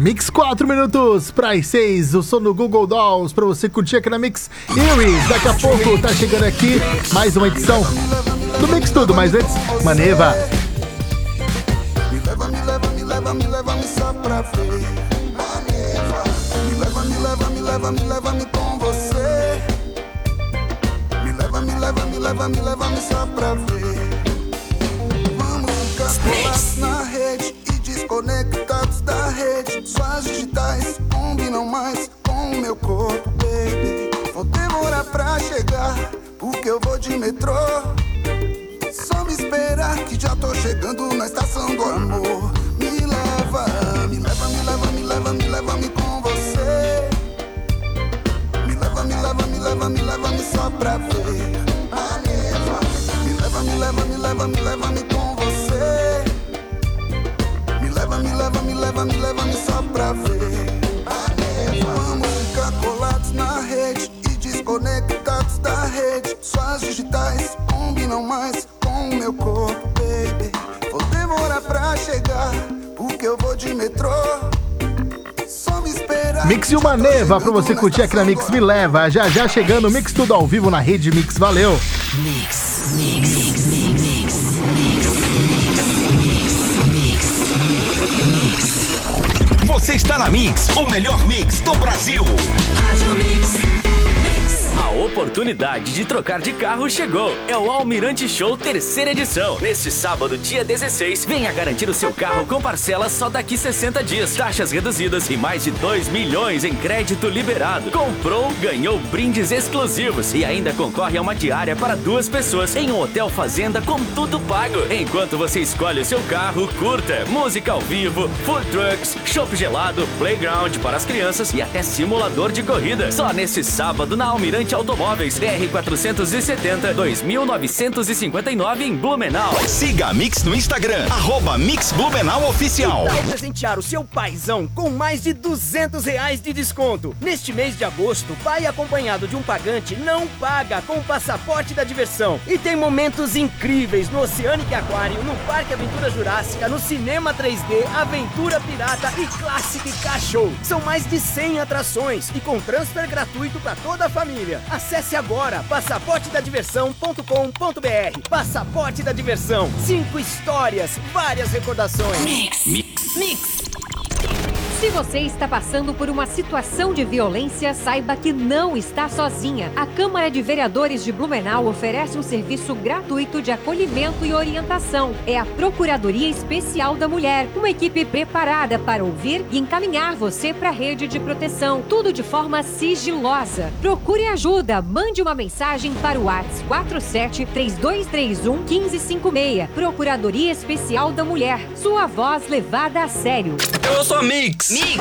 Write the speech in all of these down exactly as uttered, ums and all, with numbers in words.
Mix quatro minutos para as seis, o som do Google Dolls para você curtir aqui na Mix Iris. Daqui a pouco tá chegando aqui mais uma edição do Mix Tudo, mas antes, Maneva. Me leva, me leva, me leva, me leva, me só pra ver. Maneva. Me leva, me leva, me leva, me leva, me com você. Me leva, me leva, me leva, me leva, me só pra ver. Vamos ficar colados na rede e desconectados da rede. Suas digitais combinam mais com o meu corpo, baby. Vou demorar pra chegar, porque eu vou de metrô. Só me esperar que já tô chegando na estação do amor. Me leva, me leva, me leva, me leva, me leva, me com você. Me leva, me leva, me leva, me leva, me só pra ver. Maneva. Me leva, me leva, me leva, me leva, me com você. Me leva, me leva, me leva, me leva, me só pra ver. Maneva. Vamos ficar colados na rede e desconectados da rede. Suas digitais combinam mais com o meu corpo, baby. Vou demorar pra chegar, porque eu vou de metrô. Só me esperar. Mix e uma Neva pra você curtir aqui na Mix Me Leva. Já já chegando, Mix Tudo ao vivo na Rede Mix. Valeu! Mix, mix, mix, mix, mix, mix, mix. Você está na Mix, o melhor mix do Brasil. Rádio Mix. A oportunidade de trocar de carro chegou. É o Almirante Show terceira edição. Neste sábado, dia dezesseis, venha garantir o seu carro com parcelas só daqui sessenta dias. Taxas reduzidas e mais de dois milhões em crédito liberado. Comprou, ganhou brindes exclusivos e ainda concorre a uma diária para duas pessoas em um hotel fazenda com tudo pago. Enquanto você escolhe o seu carro, curta música ao vivo, food trucks, chopp gelado, playground para as crianças e até simulador de corrida. Só nesse sábado na Almirante Automóveis, R quatrocentos e setenta, dois mil novecentos e cinquenta e nove em Blumenau. Siga a Mix no Instagram, arroba Mix Blumenau Oficial. Vai presentear o seu paizão com mais de duzentos reais de desconto. Neste mês de agosto, pai acompanhado de um pagante não paga com o passaporte da diversão. E tem momentos incríveis no Oceanic Aquário, no Parque Aventura Jurássica, no Cinema três D, Aventura Pirata e Classic K-Show. São mais de cem atrações e com transfer gratuito para toda a família. Acesse agora passaporte da diversão ponto com ponto b r. Passaporte da Diversão. Cinco histórias, várias recordações. Mix, mix, mix. Se você está passando por uma situação de violência, saiba que não está sozinha. A Câmara de Vereadores de Blumenau oferece um serviço gratuito de acolhimento e orientação. É a Procuradoria Especial da Mulher, uma equipe preparada para ouvir e encaminhar você para a rede de proteção. Tudo de forma sigilosa. Procure ajuda. Mande uma mensagem para o WhatsApp quatro sete três dois três um um cinco cinco seis. Procuradoria Especial da Mulher. Sua voz levada a sério. Eu sou a Mix. Mix.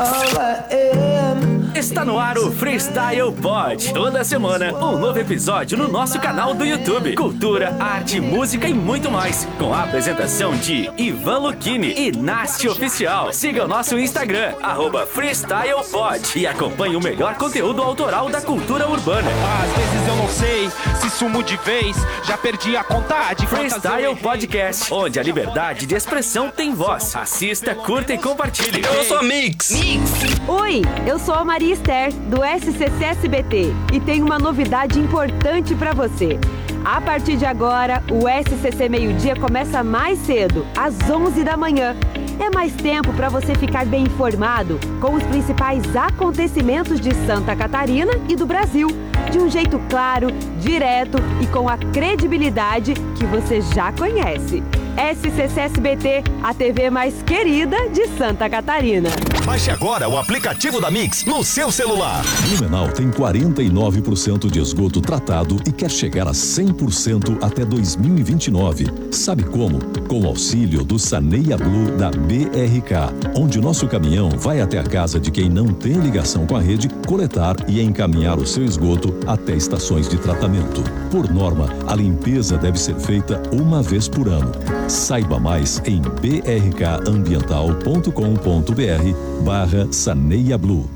Está no ar o Freestyle Pod. Toda semana, um novo episódio no nosso canal do YouTube. Cultura, arte, música e muito mais. Com a apresentação de Ivan Lucchini e Nasty Oficial. Siga o nosso Instagram, arroba Freestyle Pod. E acompanhe o melhor conteúdo autoral da cultura urbana. Às vezes eu não sei se sumo de vez. Já perdi a conta de Freestyle Podcast, onde a liberdade de expressão tem voz. Assista, curta e compartilhe. Eu sou a Mix. Mix. Oi, eu sou a Maria Esther, do S C C S B T, e tenho uma novidade importante para você. A partir de agora, o S C C Meio Dia começa mais cedo, às onze da manhã. É mais tempo para você ficar bem informado com os principais acontecimentos de Santa Catarina e do Brasil, de um jeito claro, direto e com a credibilidade que você já conhece. S C C S B T, a T V mais querida de Santa Catarina. Baixe agora o aplicativo da Mix no seu celular. Blumenau tem quarenta e nove por cento de esgoto tratado e quer chegar a cem por cento até dois mil e vinte e nove. Sabe como? Com o auxílio do Saneia Blue da B R K, onde o nosso caminhão vai até a casa de quem não tem ligação com a rede, coletar e encaminhar o seu esgoto até estações de tratamento. Por norma, a limpeza deve ser feita uma vez por ano. Saiba mais em b r k ambiental ponto com ponto b r barra Saneia Blue.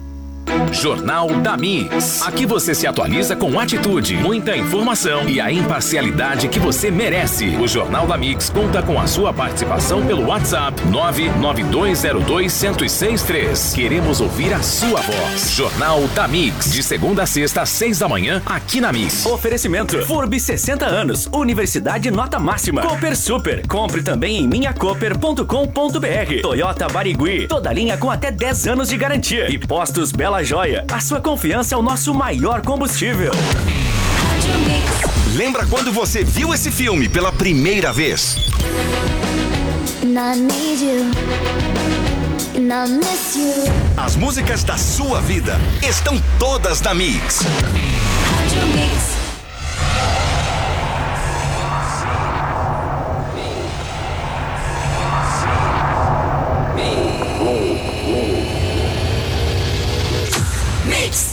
Jornal da Mix. Aqui você se atualiza com atitude, muita informação e a imparcialidade que você merece. O Jornal da Mix conta com a sua participação pelo WhatsApp nove nove dois zero dois um zero seis três. Queremos ouvir a sua voz. Jornal da Mix, de segunda a sexta às seis da manhã, aqui na Mix. Oferecimento Furb sessenta anos, Universidade nota máxima. Cooper Super, compre também em minha cooper ponto com ponto br. Toyota Barigui, toda linha com até dez anos de garantia. E Postos Bela Joia, a sua confiança é o nosso maior combustível. Lembra quando você viu esse filme pela primeira vez? As músicas da sua vida estão todas na Mix. Mix.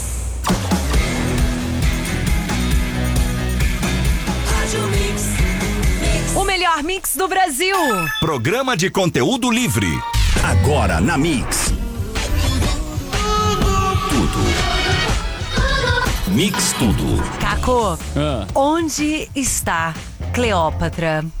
O melhor mix do Brasil. Programa de conteúdo livre. Agora na Mix. Tudo. Mix tudo. Caco, ah. onde está Cleópatra?